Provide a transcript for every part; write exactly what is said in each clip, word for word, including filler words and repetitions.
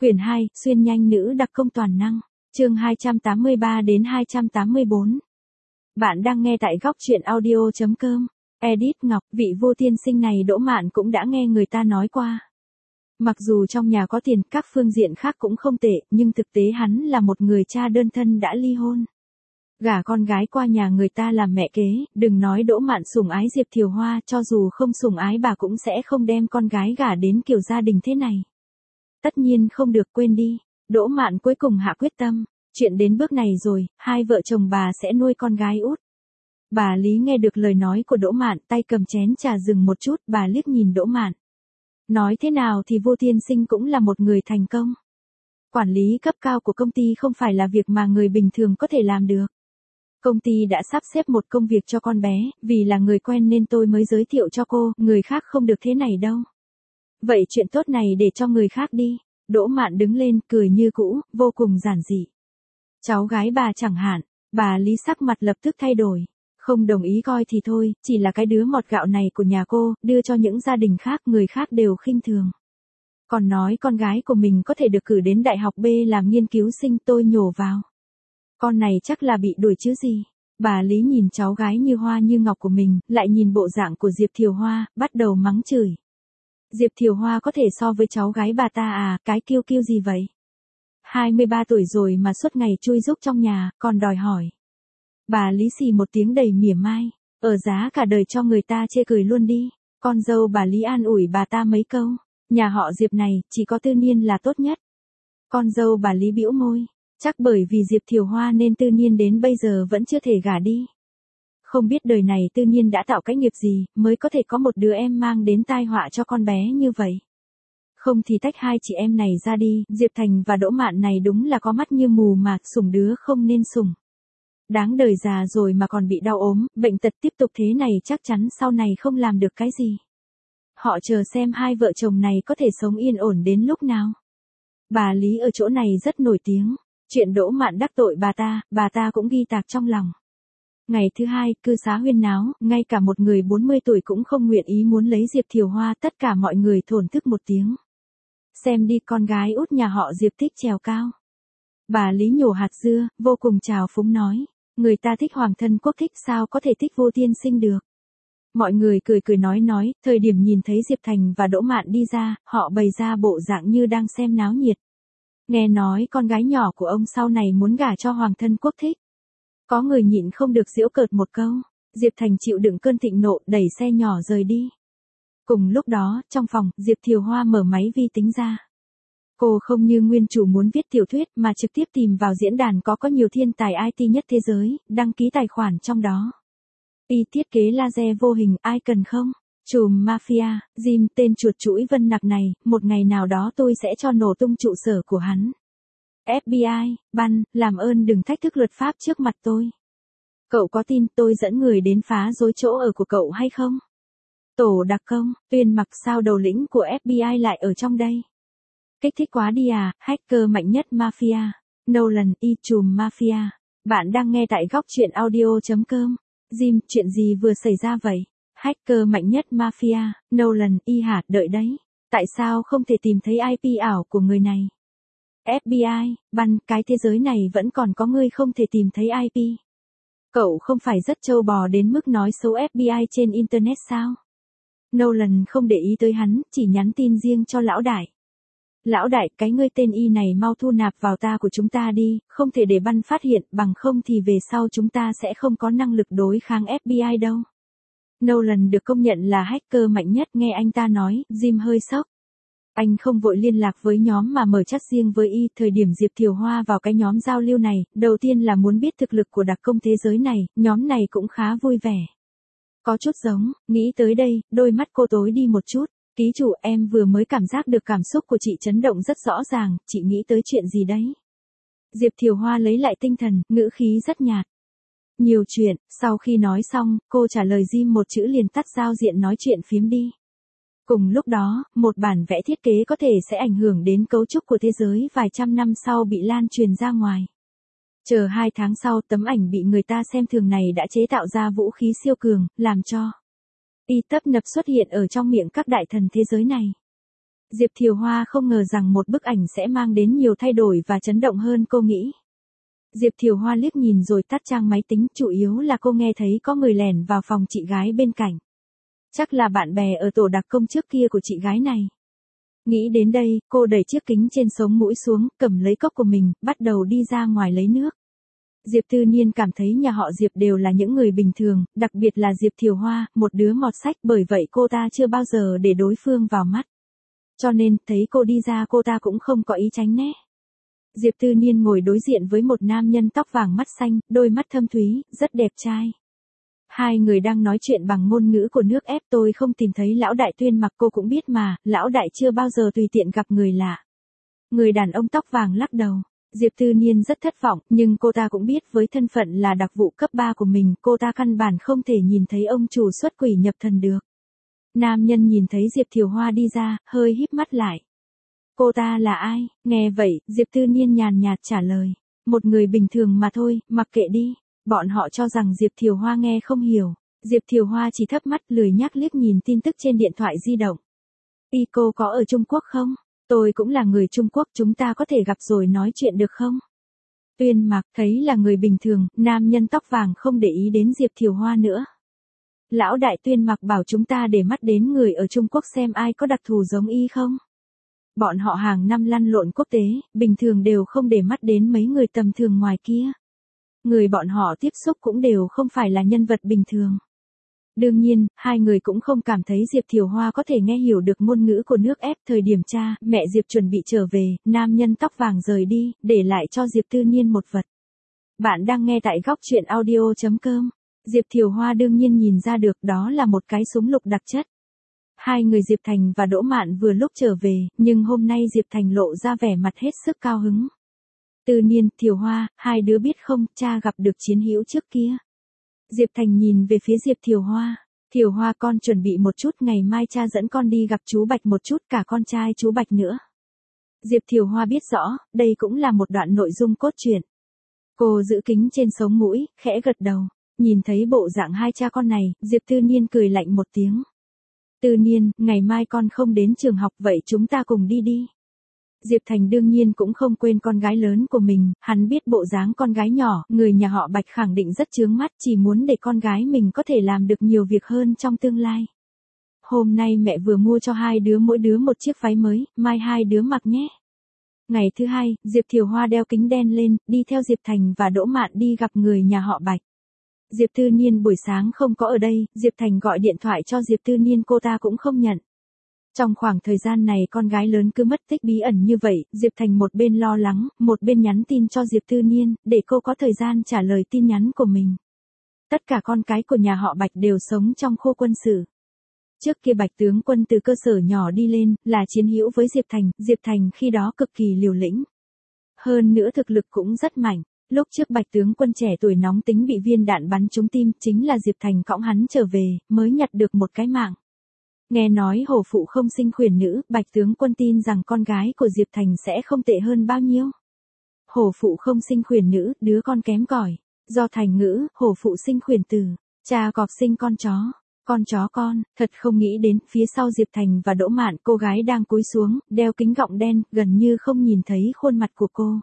Quyển hai, xuyên nhanh nữ đặc công toàn năng. Chương hai trăm tám mươi ba đến hai trăm tám mươi bốn. Bạn đang nghe tại góc truyện audio chấm com. Edit Ngọc, vị vua tiên sinh này Đỗ Mạn cũng đã nghe người ta nói qua. Mặc dù trong nhà có tiền, các phương diện khác cũng không tệ, nhưng thực tế hắn là một người cha đơn thân đã ly hôn. Gả con gái qua nhà người ta làm mẹ kế, đừng nói Đỗ Mạn sủng ái Diệp Thiều Hoa, cho dù không sủng ái bà cũng sẽ không đem con gái gả đến kiểu gia đình thế này. Tất nhiên không được quên đi, Đỗ Mạn cuối cùng hạ quyết tâm, chuyện đến bước này rồi, hai vợ chồng bà sẽ nuôi con gái út. Bà Lý nghe được lời nói của Đỗ Mạn, tay cầm chén trà dừng một chút, bà liếc nhìn Đỗ Mạn. Nói thế nào thì vô tiên sinh cũng là một người thành công. Quản lý cấp cao của công ty không phải là việc mà người bình thường có thể làm được. Công ty đã sắp xếp một công việc cho con bé, vì là người quen nên tôi mới giới thiệu cho cô, người khác không được thế này đâu. Vậy chuyện tốt này để cho người khác đi. Đỗ Mạn đứng lên, cười như cũ, vô cùng giản dị. Cháu gái bà chẳng hạn, bà Lý sắc mặt lập tức thay đổi. Không đồng ý coi thì thôi, chỉ là cái đứa mọt gạo này của nhà cô, đưa cho những gia đình khác, người khác đều khinh thường. Còn nói con gái của mình có thể được cử đến đại học B làm nghiên cứu sinh, tôi nhổ vào. Con này chắc là bị đuổi chứ gì. Bà Lý nhìn cháu gái như hoa như ngọc của mình, lại nhìn bộ dạng của Diệp Thiều Hoa, bắt đầu mắng chửi. Diệp Thiều Hoa có thể so với cháu gái bà ta à, cái kiêu kiêu gì vậy? hai mươi ba tuổi rồi mà suốt ngày chui rúc trong nhà, còn đòi hỏi. Bà Lý xì một tiếng đầy mỉa mai, ở giá cả đời cho người ta chê cười luôn đi. Con dâu bà Lý an ủi bà ta mấy câu, nhà họ Diệp này, chỉ có Tư Niên là tốt nhất. Con dâu bà Lý bĩu môi, chắc bởi vì Diệp Thiều Hoa nên Tư Niên đến bây giờ vẫn chưa thể gả đi. Không biết đời này Tư Niên đã tạo cái nghiệp gì, mới có thể có một đứa em mang đến tai họa cho con bé như vậy. Không thì tách hai chị em này ra đi, Diệp Thành và Đỗ Mạn này đúng là có mắt như mù mà, sủng đứa không nên sủng. Đáng đời già rồi mà còn bị đau ốm, bệnh tật tiếp tục thế này chắc chắn sau này không làm được cái gì. Họ chờ xem hai vợ chồng này có thể sống yên ổn đến lúc nào. Bà Lý ở chỗ này rất nổi tiếng, chuyện Đỗ Mạn đắc tội bà ta, bà ta cũng ghi tạc trong lòng. Ngày thứ hai, cư xá huyên náo, ngay cả một người bốn mươi tuổi cũng không nguyện ý muốn lấy Diệp Thiều Hoa, tất cả mọi người thổn thức một tiếng. Xem đi, con gái út nhà họ Diệp thích trèo cao. Bà Lý nhổ hạt dưa, vô cùng trào phúng nói, người ta thích hoàng thân quốc thích sao có thể thích vô tiên sinh được. Mọi người cười cười nói nói, thời điểm nhìn thấy Diệp Thành và Đỗ Mạn đi ra, họ bày ra bộ dạng như đang xem náo nhiệt. Nghe nói con gái nhỏ của ông sau này muốn gả cho hoàng thân quốc thích. Có người nhịn không được giễu cợt một câu, Diệp Thành chịu đựng cơn thịnh nộ, đẩy xe nhỏ rời đi. Cùng lúc đó, trong phòng, Diệp Thiều Hoa mở máy vi tính ra. Cô không như nguyên chủ muốn viết tiểu thuyết mà trực tiếp tìm vào diễn đàn có có nhiều thiên tài i tê nhất thế giới, đăng ký tài khoản trong đó. Y thiết kế laser vô hình, ai cần không? Trùm Mafia, Jim tên chuột chuỗi Vân Nặc này, một ngày nào đó tôi sẽ cho nổ tung trụ sở của hắn. ép bê i, Ban, làm ơn đừng thách thức luật pháp trước mặt tôi. Cậu có tin tôi dẫn người đến phá rối chỗ ở của cậu hay không? Tổ đặc công, Tuyên Mặc sao đầu lĩnh của ép bê i lại ở trong đây? Kích thích quá đi à, hacker mạnh nhất Mafia. Nolan, y trùm Mafia. Bạn đang nghe tại góc truyện audio chấm com. Jim, chuyện gì vừa xảy ra vậy? Hacker mạnh nhất Mafia. Nolan, y hả, đợi đấy. Tại sao không thể tìm thấy i pê ảo của người này? ép bê i, Ban, cái thế giới này vẫn còn có người không thể tìm thấy i pê. Cậu không phải rất trâu bò đến mức nói xấu ép bê i trên Internet sao? Nolan không để ý tới hắn, chỉ nhắn tin riêng cho lão đại. Lão đại, cái ngươi tên y này mau thu nạp vào ta của chúng ta đi, không thể để Ban phát hiện, bằng không thì về sau chúng ta sẽ không có năng lực đối kháng ép bê i đâu. Nolan được công nhận là hacker mạnh nhất, nghe anh ta nói, Jim hơi sốc. Anh không vội liên lạc với nhóm mà mở chat riêng với y, thời điểm Diệp Thiều Hoa vào cái nhóm giao lưu này, đầu tiên là muốn biết thực lực của đặc công thế giới này, nhóm này cũng khá vui vẻ. Có chút giống, nghĩ tới đây, đôi mắt cô tối đi một chút. Ký chủ, em vừa mới cảm giác được cảm xúc của chị chấn động rất rõ ràng, chị nghĩ tới chuyện gì đấy? Diệp Thiều Hoa lấy lại tinh thần, ngữ khí rất nhạt. Nhiều chuyện, sau khi nói xong, cô trả lời Jim một chữ liền tắt giao diện nói chuyện phiếm đi. Cùng lúc đó, một bản vẽ thiết kế có thể sẽ ảnh hưởng đến cấu trúc của thế giới vài trăm năm sau bị lan truyền ra ngoài. Chờ hai tháng sau, tấm ảnh bị người ta xem thường này đã chế tạo ra vũ khí siêu cường, làm cho y tấp nập xuất hiện ở trong miệng các đại thần thế giới này. Diệp Thiều Hoa không ngờ rằng một bức ảnh sẽ mang đến nhiều thay đổi và chấn động hơn cô nghĩ. Diệp Thiều Hoa liếc nhìn rồi tắt trang máy tính, chủ yếu là cô nghe thấy có người lẻn vào phòng chị gái bên cạnh. Chắc là bạn bè ở tổ đặc công trước kia của chị gái này. Nghĩ đến đây, cô đẩy chiếc kính trên sống mũi xuống, cầm lấy cốc của mình, bắt đầu đi ra ngoài lấy nước. Diệp Tư Niên cảm thấy nhà họ Diệp đều là những người bình thường, đặc biệt là Diệp Thiều Hoa, một đứa mọt sách, bởi vậy cô ta chưa bao giờ để đối phương vào mắt. Cho nên, thấy cô đi ra cô ta cũng không có ý tránh né. Diệp Tư Niên ngồi đối diện với một nam nhân tóc vàng mắt xanh, đôi mắt thâm thúy, rất đẹp trai. Hai người đang nói chuyện bằng ngôn ngữ của nước ép, tôi không tìm thấy lão đại Tuyên Mặc, cô cũng biết mà, lão đại chưa bao giờ tùy tiện gặp người lạ. Người đàn ông tóc vàng lắc đầu. Diệp Tư Niên rất thất vọng, nhưng cô ta cũng biết với thân phận là đặc vụ cấp ba của mình, cô ta căn bản không thể nhìn thấy ông chủ xuất quỷ nhập thần được. Nam nhân nhìn thấy Diệp Thiều Hoa đi ra, hơi híp mắt lại. Cô ta là ai? Nghe vậy, Diệp Tư Niên nhàn nhạt trả lời. Một người bình thường mà thôi, mặc kệ đi. Bọn họ cho rằng Diệp Thiều Hoa nghe không hiểu. Diệp Thiều Hoa chỉ thấp mắt lười nhác liếc nhìn tin tức trên điện thoại di động. Y cô có ở Trung Quốc không? Tôi cũng là người Trung Quốc, chúng ta có thể gặp rồi nói chuyện được không? Tuyên Mặc thấy là người bình thường, nam nhân tóc vàng không để ý đến Diệp Thiều Hoa nữa. Lão đại Tuyên Mặc bảo chúng ta để mắt đến người ở Trung Quốc xem ai có đặc thù giống y không? Bọn họ hàng năm lăn lộn quốc tế, bình thường đều không để mắt đến mấy người tầm thường ngoài kia. Người bọn họ tiếp xúc cũng đều không phải là nhân vật bình thường. Đương nhiên, hai người cũng không cảm thấy Diệp Thiều Hoa có thể nghe hiểu được ngôn ngữ của nước ép. Thời điểm cha, mẹ Diệp chuẩn bị trở về, nam nhân tóc vàng rời đi, để lại cho Diệp Tư Niên một vật. Bạn đang nghe tại góc truyện audio chấm com. Diệp Thiều Hoa đương nhiên nhìn ra được đó là một cái súng lục đặc chất. Hai người Diệp Thành và Đỗ Mạn vừa lúc trở về, nhưng hôm nay Diệp Thành lộ ra vẻ mặt hết sức cao hứng. Tư Niên, Thiều Hoa, hai đứa biết không, cha gặp được chiến hữu trước kia. Diệp Thành nhìn về phía Diệp Thiều Hoa. Thiều Hoa, con chuẩn bị một chút, ngày mai cha dẫn con đi gặp chú Bạch một chút, cả con trai chú Bạch nữa. Diệp Thiều Hoa biết rõ, đây cũng là một đoạn nội dung cốt truyện. Cô giữ kính trên sống mũi, khẽ gật đầu. Nhìn thấy bộ dạng hai cha con này, Diệp Tư Niên cười lạnh một tiếng. Tư Niên, ngày mai con không đến trường học, vậy chúng ta cùng đi đi. Diệp Thành đương nhiên cũng không quên con gái lớn của mình, hắn biết bộ dáng con gái nhỏ, người nhà họ Bạch khẳng định rất chướng mắt, chỉ muốn để con gái mình có thể làm được nhiều việc hơn trong tương lai. Hôm nay mẹ vừa mua cho hai đứa mỗi đứa một chiếc váy mới, mai hai đứa mặc nhé. Ngày thứ hai, Diệp Thiều Hoa đeo kính đen lên, đi theo Diệp Thành và Đỗ Mạn đi gặp người nhà họ Bạch. Diệp Tư Niên buổi sáng không có ở đây, Diệp Thành gọi điện thoại cho Diệp Tư Niên, cô ta cũng không nhận. Trong khoảng thời gian này con gái lớn cứ mất tích bí ẩn như vậy, Diệp Thành một bên lo lắng, một bên nhắn tin cho Diệp Tư Niên, để cô có thời gian trả lời tin nhắn của mình. Tất cả con cái của nhà họ Bạch đều sống trong khu quân sự. Trước kia Bạch tướng quân từ cơ sở nhỏ đi lên, là chiến hữu với Diệp Thành, Diệp Thành khi đó cực kỳ liều lĩnh. Hơn nữa thực lực cũng rất mạnh. Lúc trước Bạch tướng quân trẻ tuổi nóng tính bị viên đạn bắn trúng tim, chính là Diệp Thành cõng hắn trở về, mới nhặt được một cái mạng. Nghe nói hổ phụ không sinh khuyển nữ, Bạch tướng quân tin rằng con gái của Diệp Thành sẽ không tệ hơn bao nhiêu. Hổ phụ không sinh khuyển nữ, đứa con kém cỏi. Do thành ngữ, hổ phụ sinh khuyển tử, cha cọp sinh con chó. Con chó con, thật không nghĩ đến, phía sau Diệp Thành và Đỗ Mạn, cô gái đang cúi xuống, đeo kính gọng đen, gần như không nhìn thấy khuôn mặt của cô.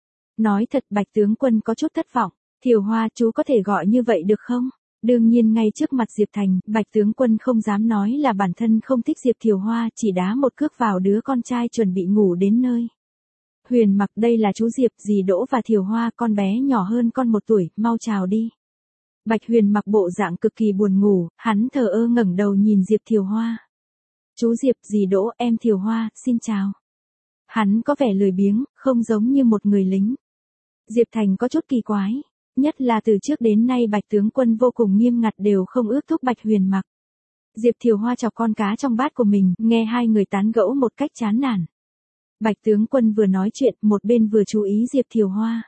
Nói thật, Bạch tướng quân có chút thất vọng. Thiều Hoa, chú có thể gọi như vậy được không? Đương nhiên ngay trước mặt Diệp Thành, Bạch tướng quân không dám nói là bản thân không thích Diệp Thiều Hoa, chỉ đá một cước vào đứa con trai chuẩn bị ngủ đến nơi. Huyền Mặc, đây là chú Diệp, dì Đỗ và Thiều Hoa, con bé nhỏ hơn con một tuổi, mau chào đi. Bạch Huyền Mặc bộ dạng cực kỳ buồn ngủ, hắn thờ ơ ngẩng đầu nhìn Diệp Thiều Hoa. Chú Diệp, dì Đỗ, em Thiều Hoa, xin chào. Hắn có vẻ lười biếng, không giống như một người lính. Diệp Thành có chút kỳ quái, nhất là từ trước đến nay Bạch tướng quân vô cùng nghiêm ngặt đều không ước thúc Bạch Huyền Mặc. Diệp Thiều Hoa chọc con cá trong bát của mình, nghe hai người tán gẫu một cách chán nản. Bạch tướng quân vừa nói chuyện, một bên vừa chú ý Diệp Thiều Hoa.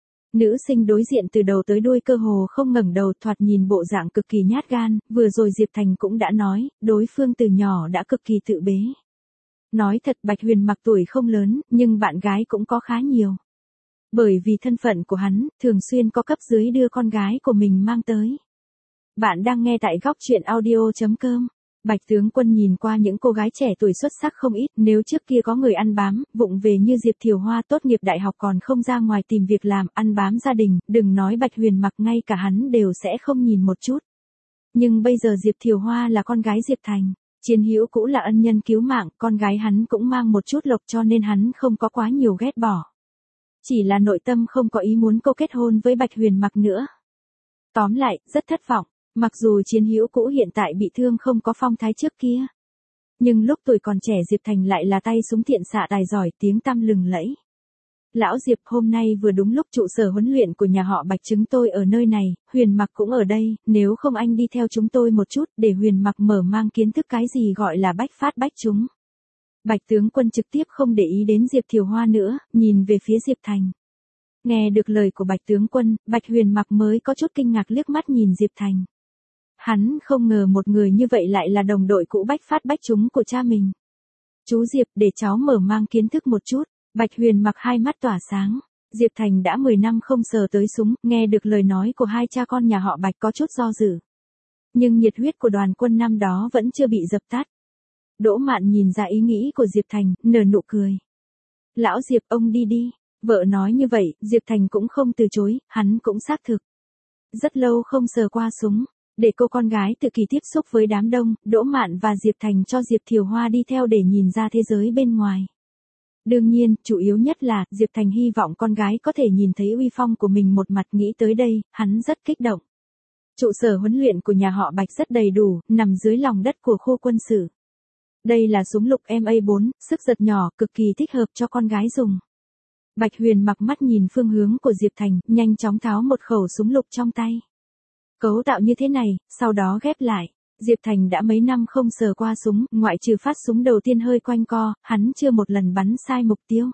Nữ sinh đối diện từ đầu tới đuôi cơ hồ không ngẩng đầu, thoạt nhìn bộ dạng cực kỳ nhát gan, vừa rồi Diệp Thành cũng đã nói, đối phương từ nhỏ đã cực kỳ tự bế. Nói thật, Bạch Huyền Mặc tuổi không lớn, nhưng bạn gái cũng có khá nhiều. Bởi vì thân phận của hắn, thường xuyên có cấp dưới đưa con gái của mình mang tới. Bạn đang nghe tại góc truyện audio chấm com. Bạch tướng quân nhìn qua những cô gái trẻ tuổi xuất sắc không ít, nếu trước kia có người ăn bám, vụng về như Diệp Thiều Hoa tốt nghiệp đại học còn không ra ngoài tìm việc làm, ăn bám gia đình, đừng nói Bạch Huyền Mặc, ngay cả hắn đều sẽ không nhìn một chút. Nhưng bây giờ Diệp Thiều Hoa là con gái Diệp Thành, chiến hữu cũ là ân nhân cứu mạng, con gái hắn cũng mang một chút lộc cho nên hắn không có quá nhiều ghét bỏ. Chỉ là nội tâm không có ý muốn cô kết hôn với Bạch Huyền Mặc nữa. Tóm lại, rất thất vọng. Mặc dù chiến hữu cũ hiện tại bị thương không có phong thái trước kia. Nhưng lúc tuổi còn trẻ Diệp Thành lại là tay súng thiện xạ tài giỏi, tiếng tăm lừng lẫy. Lão Diệp, hôm nay vừa đúng lúc trụ sở huấn luyện của nhà họ Bạch chúng tôi ở nơi này, Huyền Mặc cũng ở đây, nếu không anh đi theo chúng tôi một chút để Huyền Mặc mở mang kiến thức cái gì gọi là bách phát bách trúng. Bạch tướng quân trực tiếp không để ý đến Diệp Thiều Hoa nữa, nhìn về phía Diệp Thành. Nghe được lời của Bạch tướng quân, Bạch Huyền Mặc mới có chút kinh ngạc liếc mắt nhìn Diệp Thành. Hắn không ngờ một người như vậy lại là đồng đội cũ bách phát bách trúng của cha mình. Chú Diệp, để cháu mở mang kiến thức một chút. Bạch Huyền Mặc hai mắt tỏa sáng. Diệp Thành đã mười năm không sờ tới súng, nghe được lời nói của hai cha con nhà họ Bạch có chút do dự. Nhưng nhiệt huyết của đoàn quân năm đó vẫn chưa bị dập tắt. Đỗ Mạn nhìn ra ý nghĩ của Diệp Thành, nở nụ cười. Lão Diệp, ông đi đi. Vợ nói như vậy, Diệp Thành cũng không từ chối, hắn cũng xác thực. Rất lâu không sờ qua súng. Để cô con gái tự kỳ tiếp xúc với đám đông, Đỗ Mạn và Diệp Thành cho Diệp Thiều Hoa đi theo để nhìn ra thế giới bên ngoài. Đương nhiên, chủ yếu nhất là, Diệp Thành hy vọng con gái có thể nhìn thấy uy phong của mình một mặt, nghĩ tới đây, hắn rất kích động. Trụ sở huấn luyện của nhà họ Bạch rất đầy đủ, nằm dưới lòng đất của khu quân sự. Đây là súng lục M A bốn, sức giật nhỏ, cực kỳ thích hợp cho con gái dùng. Bạch Huyền Mặc mắt nhìn phương hướng của Diệp Thành, nhanh chóng tháo một khẩu súng lục trong tay. Cấu tạo như thế này, sau đó ghép lại. Diệp Thành đã mấy năm không sờ qua súng, ngoại trừ phát súng đầu tiên hơi quanh co, hắn chưa một lần bắn sai mục tiêu.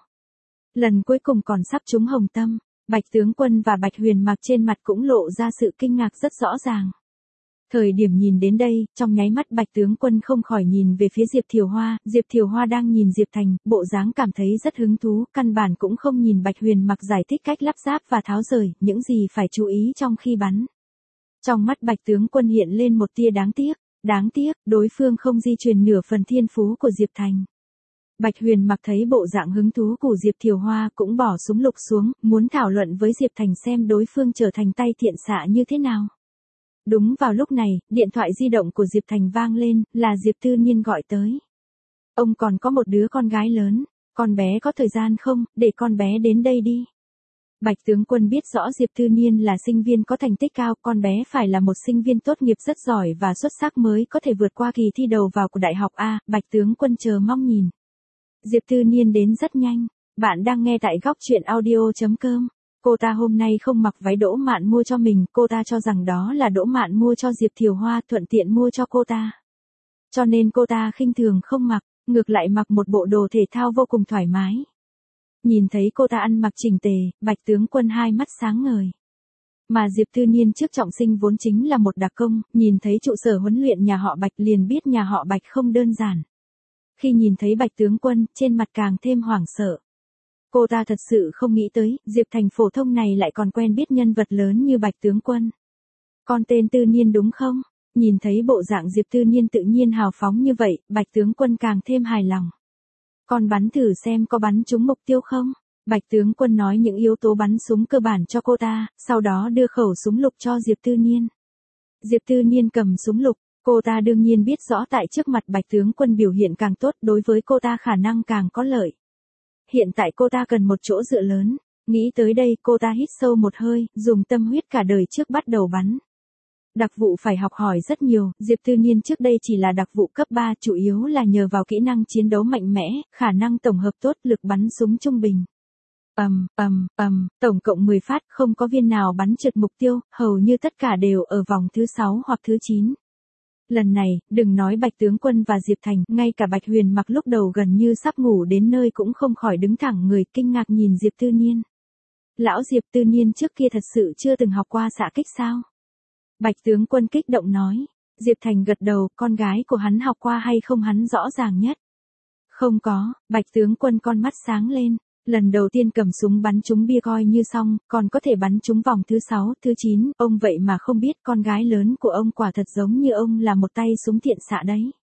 Lần cuối cùng còn sắp trúng hồng tâm, Bạch tướng quân và Bạch Huyền Mặc trên mặt cũng lộ ra sự kinh ngạc rất rõ ràng. Thời điểm nhìn đến đây, trong nháy mắt Bạch tướng quân không khỏi nhìn về phía Diệp Thiều Hoa, Diệp Thiều Hoa đang nhìn Diệp Thành, bộ dáng cảm thấy rất hứng thú, căn bản cũng không nhìn Bạch Huyền Mặc giải thích cách lắp ráp và tháo rời, những gì phải chú ý trong khi bắn. Trong mắt Bạch tướng quân hiện lên một tia đáng tiếc, đáng tiếc, đối phương không di truyền nửa phần thiên phú của Diệp Thành. Bạch Huyền Mặc thấy bộ dạng hứng thú của Diệp Thiều Hoa cũng bỏ súng lục xuống, muốn thảo luận với Diệp Thành xem đối phương trở thành tay thiện xạ như thế nào. Đúng vào lúc này, điện thoại di động của Diệp Thành vang lên, là Diệp Tư Nhiên gọi tới. Ông còn có một đứa con gái lớn, con bé có thời gian không, để con bé đến đây đi. Bạch tướng quân biết rõ Diệp Tư Nhiên là sinh viên có thành tích cao, con bé phải là một sinh viên tốt nghiệp rất giỏi và xuất sắc mới có thể vượt qua kỳ thi đầu vào của đại học A, Bạch tướng quân chờ mong nhìn. Diệp Tư Nhiên đến rất nhanh, bạn đang nghe tại góc truyện audio chấm com. Cô ta hôm nay không mặc váy Đỗ Mạn mua cho mình, cô ta cho rằng đó là Đỗ Mạn mua cho Diệp Thiều Hoa, thuận tiện mua cho cô ta. Cho nên cô ta khinh thường không mặc, ngược lại mặc một bộ đồ thể thao vô cùng thoải mái. Nhìn thấy cô ta ăn mặc chỉnh tề, Bạch tướng quân hai mắt sáng ngời. Mà Diệp Tư Nhiên trước trọng sinh vốn chính là một đặc công, nhìn thấy trụ sở huấn luyện nhà họ Bạch liền biết nhà họ Bạch không đơn giản. Khi nhìn thấy Bạch tướng quân, trên mặt càng thêm hoảng sợ. Cô ta thật sự không nghĩ tới, Diệp Thành phổ thông này lại còn quen biết nhân vật lớn như Bạch tướng quân. Con tên Tư Nhiên đúng không? Nhìn thấy bộ dạng Diệp Tư Nhiên tự nhiên hào phóng như vậy, Bạch tướng quân càng thêm hài lòng. Con bắn thử xem có bắn trúng mục tiêu không? Bạch tướng quân nói những yếu tố bắn súng cơ bản cho cô ta, sau đó đưa khẩu súng lục cho Diệp Tư Nhiên. Diệp Tư Nhiên cầm súng lục, cô ta đương nhiên biết rõ tại trước mặt Bạch tướng quân biểu hiện càng tốt, đối với cô ta khả năng càng có lợi. Hiện tại cô ta cần một chỗ dựa lớn, nghĩ tới đây cô ta hít sâu một hơi, dùng tâm huyết cả đời trước bắt đầu bắn. Đặc vụ phải học hỏi rất nhiều, Diệp Tư Nhiên trước đây chỉ là đặc vụ cấp ba, chủ yếu là nhờ vào kỹ năng chiến đấu mạnh mẽ, khả năng tổng hợp tốt, lực bắn súng trung bình. Ầm, ầm, ầm, tổng cộng mười phát, không có viên nào bắn trượt mục tiêu, hầu như tất cả đều ở vòng thứ sáu hoặc thứ chín. Lần này, đừng nói Bạch tướng quân và Diệp Thành, ngay cả Bạch Huyền Mặc lúc đầu gần như sắp ngủ đến nơi cũng không khỏi đứng thẳng người, kinh ngạc nhìn Diệp Tư Nhiên. Lão Diệp Tư Nhiên trước kia thật sự chưa từng học qua xạ kích sao? Bạch tướng quân kích động nói. Diệp Thành gật đầu, con gái của hắn học qua hay không hắn rõ ràng nhất. Không có, Bạch tướng quân con mắt sáng lên. Lần đầu tiên cầm súng bắn trúng bia coi như xong, còn có thể bắn trúng vòng thứ sáu, thứ chín, ông vậy mà không biết con gái lớn của ông quả thật giống như ông là một tay súng thiện xạ đấy.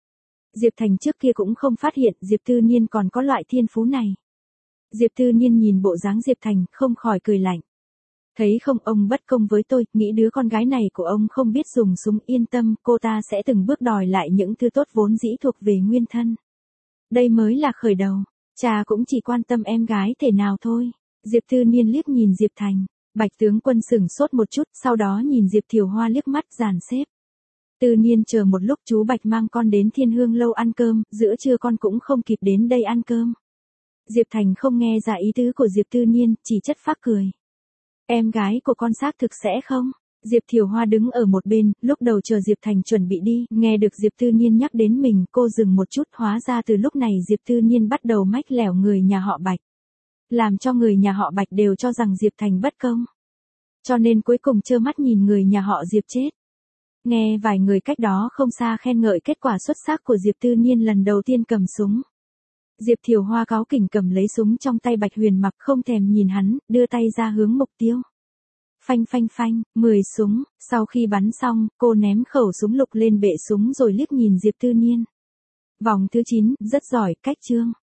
Diệp Thành trước kia cũng không phát hiện Diệp Tư Niên còn có loại thiên phú này. Diệp Tư Niên nhìn bộ dáng Diệp Thành, không khỏi cười lạnh. Thấy không, ông bất công với tôi, nghĩ đứa con gái này của ông không biết dùng súng, yên tâm, cô ta sẽ từng bước đòi lại những thứ tốt vốn dĩ thuộc về nguyên thân. Đây mới là khởi đầu, cha cũng chỉ quan tâm em gái thể nào thôi. Diệp Tư Niên liếc nhìn Diệp Thành, Bạch tướng quân sửng sốt một chút, sau đó nhìn Diệp Thiều Hoa liếc mắt dàn xếp. Tư Niên chờ một lúc, chú Bạch mang con đến Thiên Hương lâu ăn cơm, giữa trưa con cũng không kịp đến đây ăn cơm. Diệp Thành không nghe ra ý tứ của Diệp Tư Niên, chỉ chất phác cười. Em gái của con xác thực sẽ không? Diệp Thiều Hoa đứng ở một bên, lúc đầu chờ Diệp Thành chuẩn bị đi, nghe được Diệp Tư Niên nhắc đến mình, cô dừng một chút, hóa ra từ lúc này Diệp Tư Niên bắt đầu mách lẻo người nhà họ Bạch. Làm cho người nhà họ Bạch đều cho rằng Diệp Thành bất công. Cho nên cuối cùng trơ mắt nhìn người nhà họ Diệp chết. Nghe vài người cách đó không xa khen ngợi kết quả xuất sắc của Diệp Tư Niên lần đầu tiên cầm súng. Diệp Thiều Hoa cáu kỉnh cầm lấy súng trong tay Bạch Huyền Mặc, không thèm nhìn hắn, đưa tay ra hướng mục tiêu. Phanh phanh phanh, mười súng, sau khi bắn xong, cô ném khẩu súng lục lên bệ súng rồi liếc nhìn Diệp Tư Niên. Vòng thứ chín, rất giỏi, cách chương.